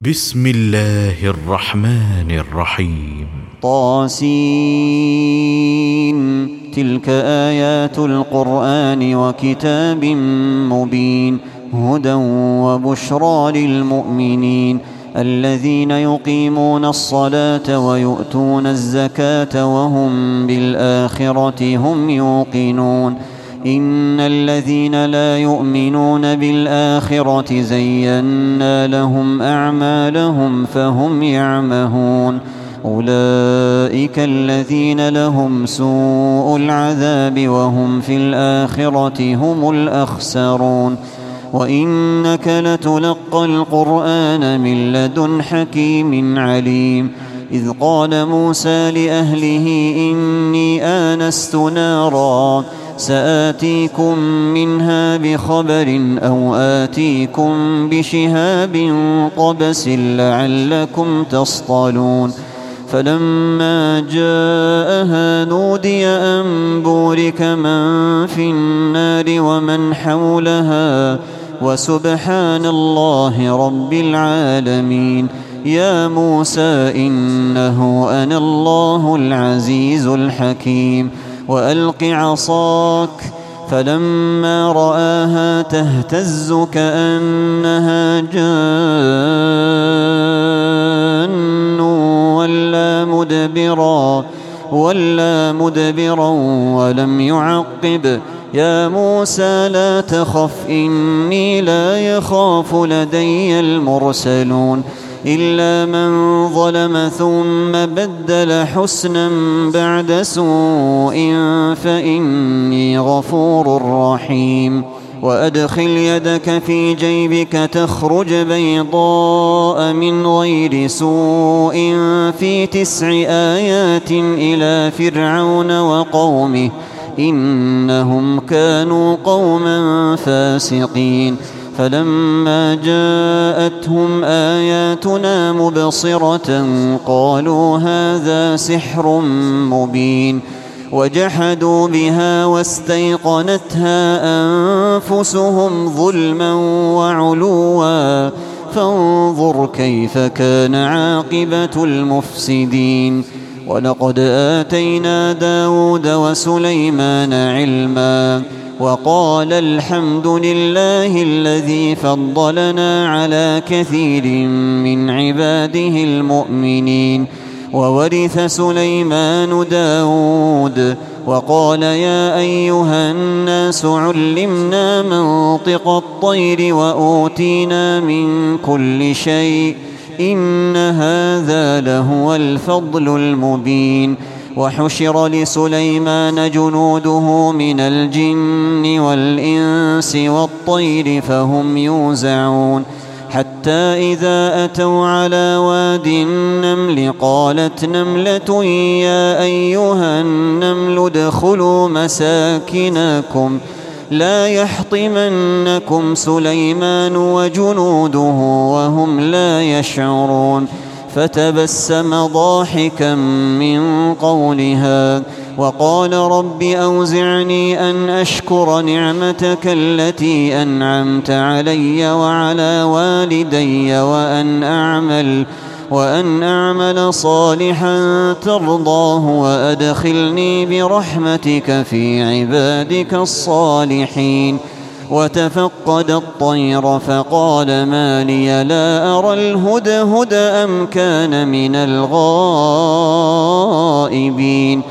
بسم الله الرحمن الرحيم. طاسين. تلك آيات القرآن وكتاب مبين هدى وبشرى للمؤمنين الذين يقيمون الصلاة ويؤتون الزكاة وهم بالآخرة هم يوقنون. إن الذين لا يؤمنون بالآخرة زينا لهم أعمالهم فهم يعمهون. أولئك الذين لهم سوء العذاب وهم في الآخرة هم الأخسرون. وإنك لتلقى القرآن من لدن حكيم عليم. إذ قال موسى لأهله إني آنست نارا سآتيكم منها بخبر أو آتيكم بشهاب قبس لعلكم تصطلون. فلما جاءها نودي أن بورك من في النار ومن حولها وسبحان الله رب العالمين. يا موسى إنه أنا الله العزيز الحكيم. وألق عصاك فلما رآها تهتز كأنها جان ولا مدبرا ولم يعقب. يا موسى لا تخف إني لا يخاف لدي المرسلون. إلا من ظلم ثم بدل حسنا بعد سوء فإني غفور رحيم. وأدخل يدك في جيبك تخرج بيضاء من غير سوء في 9 آيات إلى فرعون وقومه إنهم كانوا قوما فاسقين. فلما جاءتهم آياتنا مبصرة قالوا هذا سحر مبين. وجحدوا بها واستيقنتها أنفسهم ظلما وعلوا فانظر كيف كان عاقبة المفسدين. ولقد آتينا داود وسليمان علما وقال الحمد لله الذي فضلنا على كثير من عباده المؤمنين. وورث سليمان داود وقال يا أيها الناس علمنا منطق الطير وأوتينا من كل شيء إن هذا لهو الفضل المبين. وحشر لسليمان جنوده من الجن والإنس والطير فهم يوزعون. حتى إذا أتوا على واد النمل قالت نملة يا أيها النمل ادخلوا مساكنكم لا يحطمنكم سليمان وجنوده وهم لا يشعرون. فتبسم ضاحكا من قولها وقال رب أوزعني أن أشكر نعمتك التي أنعمت علي وعلى والدي وأن أعمل صالحا ترضاه وأدخلني برحمتك في عبادك الصالحين. وتفقد الطير فقال ما لي لا أرى الهدهد أم كان من الغائبين.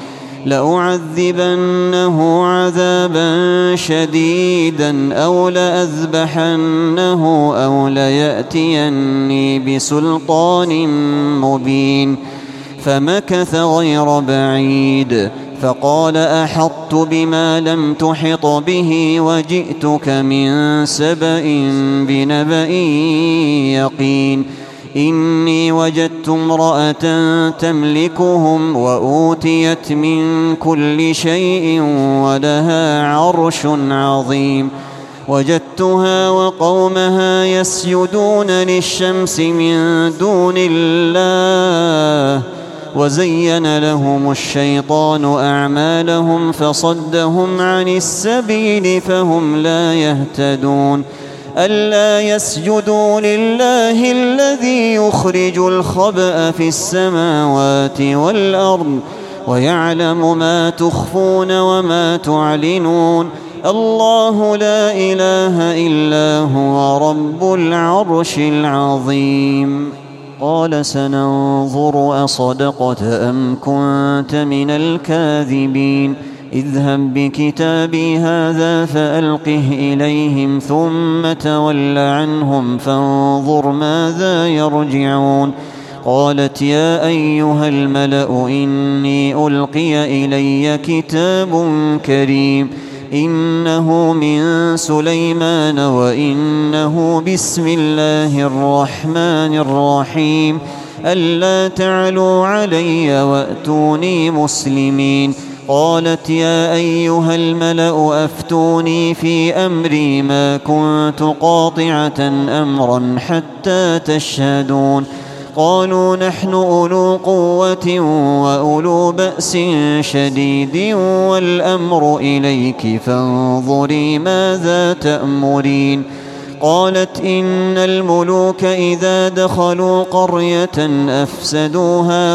لأعذبنه عذابا شديدا أو لأذبحنه أو ليأتيني بسلطان مبين. فمكث غير بعيد فقال أحطت بما لم تحط به وجئتك من سبأ بنبأ يقين. إني وجدت امرأة تملكهم وأوتيت من كل شيء ولها عرش عظيم. وجدتها وقومها يسجدون للشمس من دون الله وزين لهم الشيطان أعمالهم فصدهم عن السبيل فهم لا يهتدون. ألا يسجدوا لله الذي يخرج الخبأ في السماوات والأرض ويعلم ما تخفون وما تعلنون الله لا إله إلا هو رب العرش العظيم. قال سننظر أصدقت أم كنت من الكاذبين اذهب بكتابي هذا فألقه إليهم ثم تول عنهم فانظر ماذا يرجعون. قالت يا أيها الملأ إني ألقي إلي كتاب كريم إنه من سليمان وإنه بسم الله الرحمن الرحيم ألا تعلوا علي وأتوني مسلمين. قالت يا أيها الملأ أفتوني في أمري ما كنت قاطعة أمرا حتى تشهدون. قالوا نحن أولو قوة وأولو بأس شديد والأمر إليك فانظري ماذا تأمرين. قالت إن الملوك إذا دخلوا قرية أفسدوها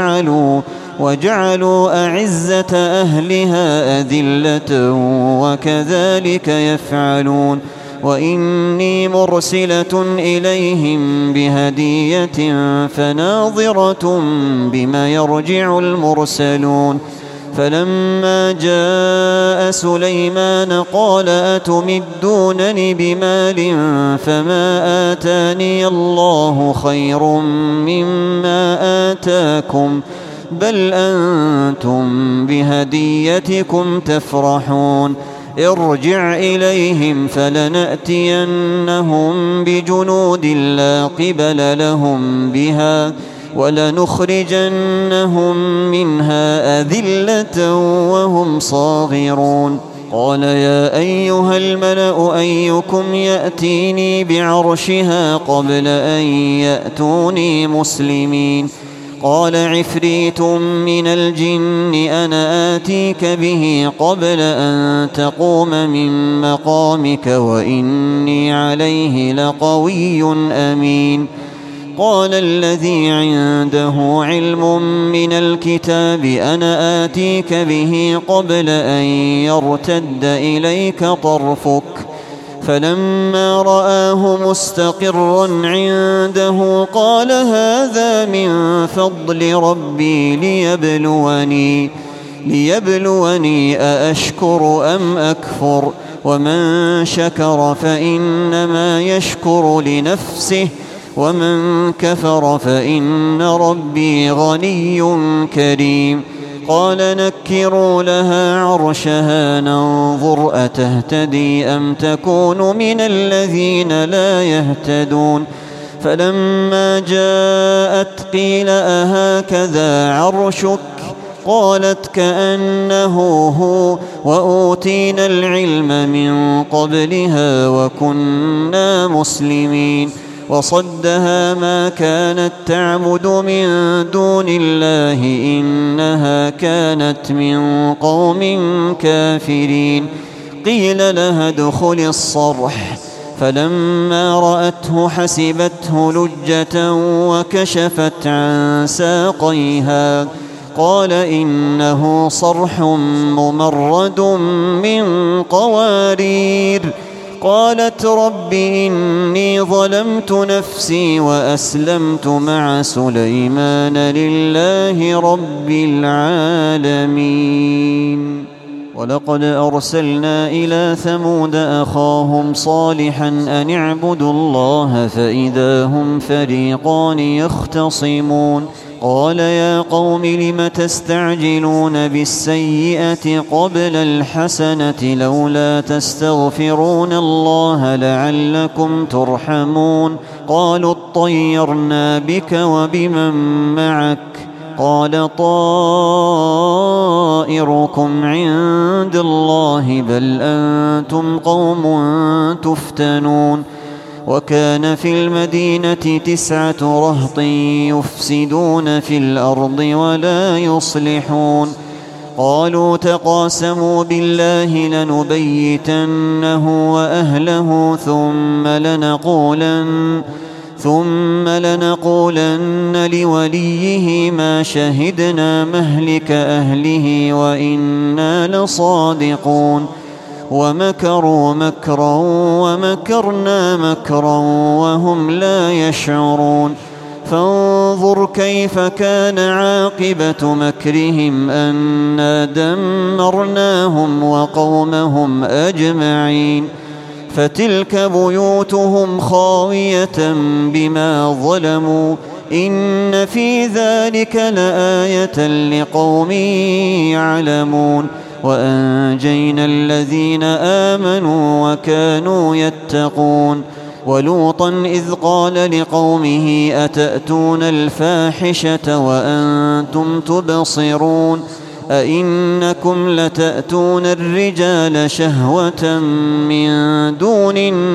وجعلوا أعزة أهلها أذلة وكذلك يفعلون. وإني مرسلة إليهم بهدية فناظرة بما يرجع المرسلون. فلما جاء سليمان قال أتمدونني بمال فما آتاني الله خير مما آتاكم بل أنتم بهديتكم تفرحون. ارجع إليهم فلنأتينهم بجنود لا قبل لهم بها ولنخرجنهم منها أذلة وهم صاغرون. قال يا أيها الملأ أيكم يأتيني بعرشها قبل أن يأتوني مسلمين. قال عفريت من الجن أنا آتيك به قبل أن تقوم من مقامك وإني عليه لقوي أمين. قال الذي عنده علم من الكتاب أنا آتيك به قبل أن يرتد إليك طرفك فلما رآه مستقرا عنده قال هذا من فضل ربي ليبلوني أأشكر أم أكفر ومن شكر فإنما يشكر لنفسه ومن كفر فإن ربي غني كريم. قال نكروا لها عرشها ننظر أتهتدي أم تكون من الذين لا يهتدون. فلما جاءت قيل أهكذا عرشك قالت كأنه هو وأوتينا العلم من قبلها وكنا مسلمين. وصدها ما كانت تعبد من دون الله إنها كانت من قوم كافرين. قيل لها ادخل الصرح فلما رأته حسبته لجة وكشفت عن ساقيها قال إنه صرح ممرد من قوارير. قالت رب إني ظلمت نفسي وأسلمت مع سليمان لله رب العالمين. ولقد أرسلنا إلى ثمود أخاهم صالحا أن اعبدوا الله فإذا هم فريقان يختصمون. قال يا قوم لم تستعجلون بالسيئة قبل الحسنة لولا تستغفرون الله لعلكم ترحمون. قالوا اطيرنا بك وبمن معك قال طائركم عند الله بل أنتم قوم تفتنون. وكان في المدينة 9 رهط يفسدون في الأرض ولا يصلحون. قالوا تقاسموا بالله لنبيتنه وأهله ثم لنقولن لوليه ما شهدنا مهلك أهله وإنا لصادقون ومكروا مكرا ومكرنا مكرا وهم لا يشعرون فانظر كيف كان عاقبة مكرهم أنا دمرناهم وقومهم أجمعين فتلك بيوتهم خاوية بما ظلموا إن في ذلك لآية لقوم يعلمون وأنجينا الذين آمنوا وكانوا يتقون ولوطا إذ قال لقومه أتأتون الفاحشة وأنتم تبصرون أئنكم لتأتون الرجال شهوة من دون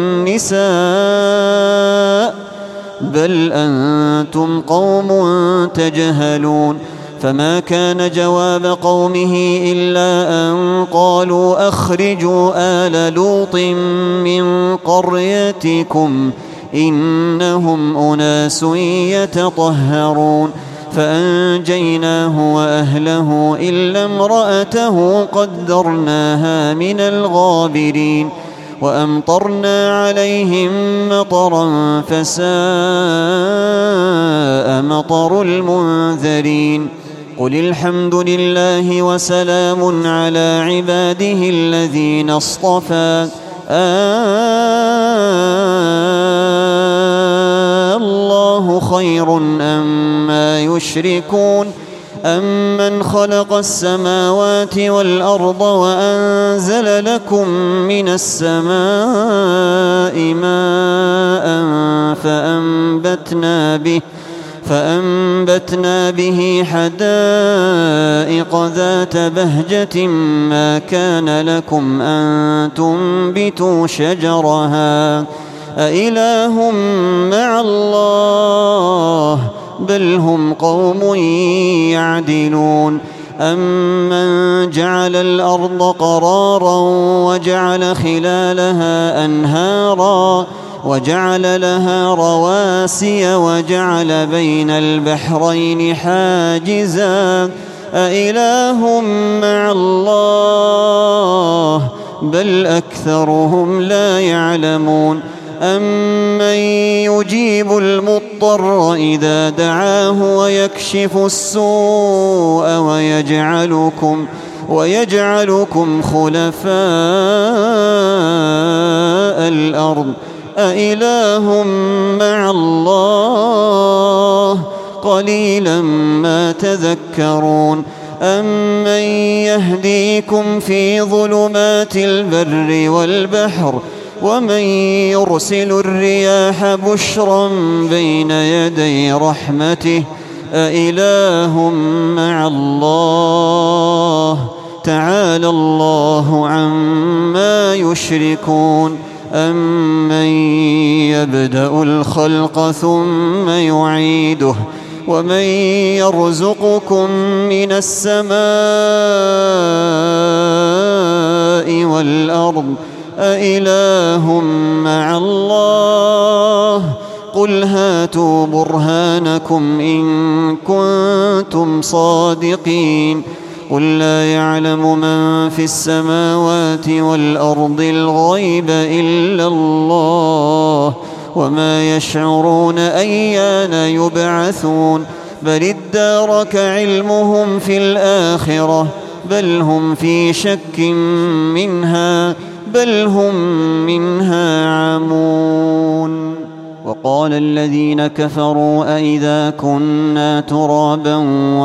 النساء بل أنتم قوم تجهلون فما كان جواب قومه إلا أن قالوا أخرجوا آل لوط من قريتكم إنهم أناس يتطهرون فأنجيناه وأهله إلا امرأته قدرناها من الغابرين وأمطرنا عليهم مطرا فساء مطر المنذرين قل الحمد لله وسلام على عباده الذين اصطفى الله خير أما يشركون أمن خلق السماوات والأرض وأنزل لكم من السماء ماء فأنبتنا به حدائق ذات بهجة ما كان لكم أن تنبتوا شجرها أإله مع الله بل هم قوم يعدلون أمن جعل الأرض قرارا وجعل خلالها أنهارا وجعل لها رواسي وجعل بين البحرين حاجزا أإله مع الله بل أكثرهم لا يعلمون أمن يجيب المضطر إذا دعاه ويكشف السوء ويجعلكم خلفاء الأرض أإله مع الله قليلا ما تذكرون أمن يهديكم في ظلمات البر والبحر ومن يرسل الرياح بشرا بين يدي رحمته أإله مع الله تعالى الله عما يشركون أمن يبدأ الخلق ثم يعيده ومن يرزقكم من السماء والأرض أإله مع الله قل هاتوا برهانكم إن كنتم صادقين قل لا يعلم من في السماوات والأرض الغيب إلا الله وما يشعرون أيان يبعثون بل ادارك علمهم في الآخرة بل هم في شك منها بل هم منها عمون وقال الذين كفروا أئذا كنا ترابا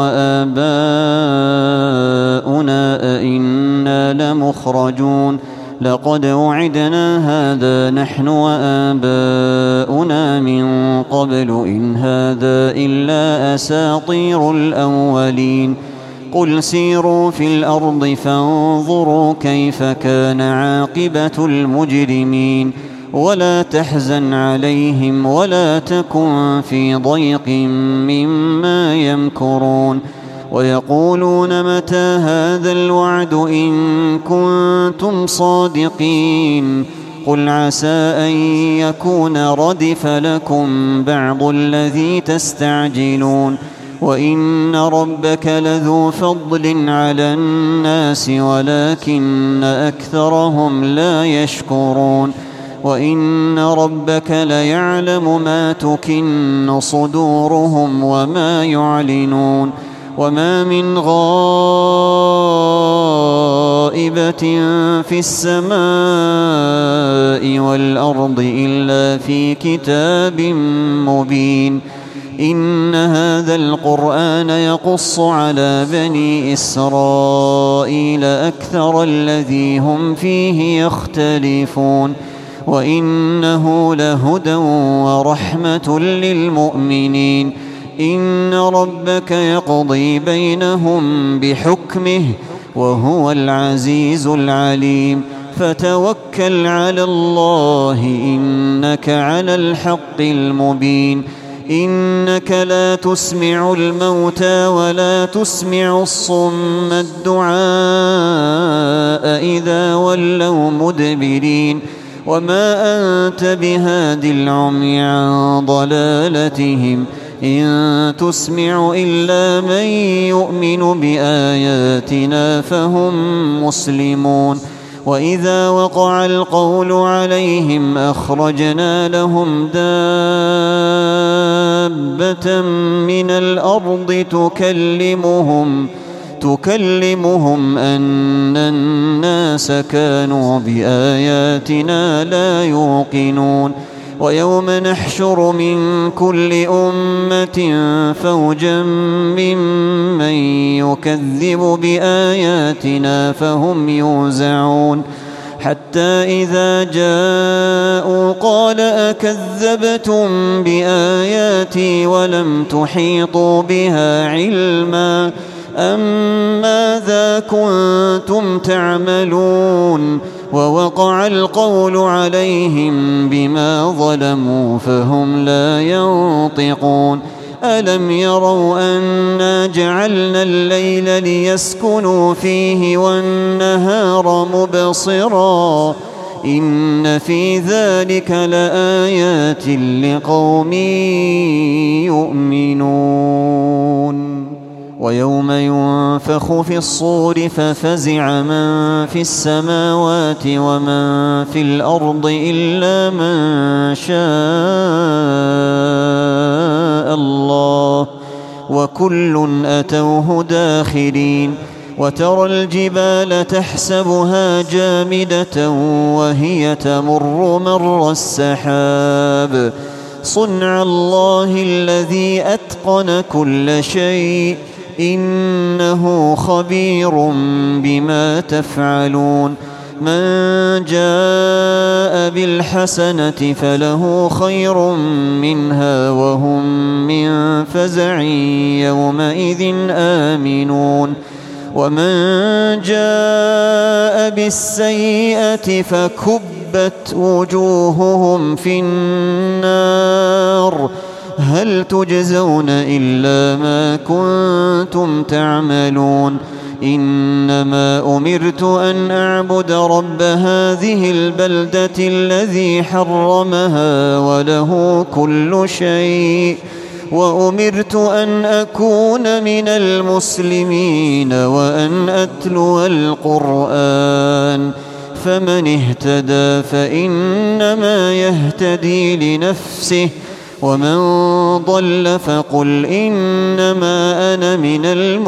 وآباؤنا أئنا لمخرجون لقد وعدنا هذا نحن وآباؤنا من قبل إن هذا إلا أساطير الأولين قل سيروا في الأرض فانظروا كيف كان عاقبة المجرمين ولا تحزن عليهم ولا تكن في ضيق مما يمكرون ويقولون متى هذا الوعد إن كنتم صادقين قل عسى أن يكون ردف لكم بعض الذي تستعجلون وإن ربك لذو فضل على الناس ولكن أكثرهم لا يشكرون وإن ربك ليعلم ما تكن صدورهم وما يعلنون وما من غائبة في السماء والأرض إلا في كتاب مبين إن هذا القرآن يقص على بني إسرائيل أكثر الذي هم فيه يختلفون وإنه لهدى ورحمة للمؤمنين إن ربك يقضي بينهم بحكمه وهو العزيز العليم فتوكل على الله إنك على الحق المبين إنك لا تسمع الموتى ولا تسمع الصم الدعاء إذا ولوا مدبرين وما أنت بهاد العمي عن ضلالتهم إن تسمع إلا من يؤمن بآياتنا فهم مسلمون وإذا وقع القول عليهم أخرجنا لهم دابة من الأرض تكلمهم أن الناس كانوا بآياتنا لا يوقنون ويوم نحشر من كل أمة فوجا ممن يكذب بآياتنا فهم يوزعون حتى إذا جاءوا قال أكذبتم بآياتي ولم تحيطوا بها علما أم ماذا كنتم تعملون ووقع القول عليهم بما ظلموا فهم لا ينطقون ألم يروا أنا جعلنا الليل ليسكنوا فيه والنهار مبصرا إن في ذلك لآيات لقوم يؤمنون ويوم ينفخ في الصور ففزع من في السماوات ومن في الأرض إلا من شاء الله وكل أتوه داخرين وترى الجبال تحسبها جامدة وهي تمر مر السحاب صنع الله الذي أتقن كل شيء إنه خبير بما تفعلون من جاء بالحسنة فله خير منها وهم من فزع يومئذ آمنون ومن جاء بالسيئة فكبت وجوههم في النار هل تجزون إلا ما كنتم تعملون إنما أمرت أن أعبد رب هذه البلدة الذي حرمها وله كل شيء وأمرت أن أكون من المسلمين وأن أتلو القرآن فمن اهتدى فإنما يهتدي لنفسه ومن ضل فقل إنما أنا من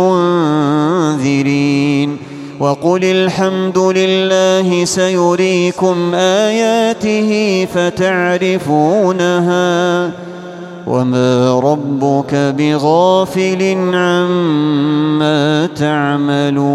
المنذرين وقل الحمد لله سيريكم آياته فتعرفونها وما ربك بغافل عما تعملون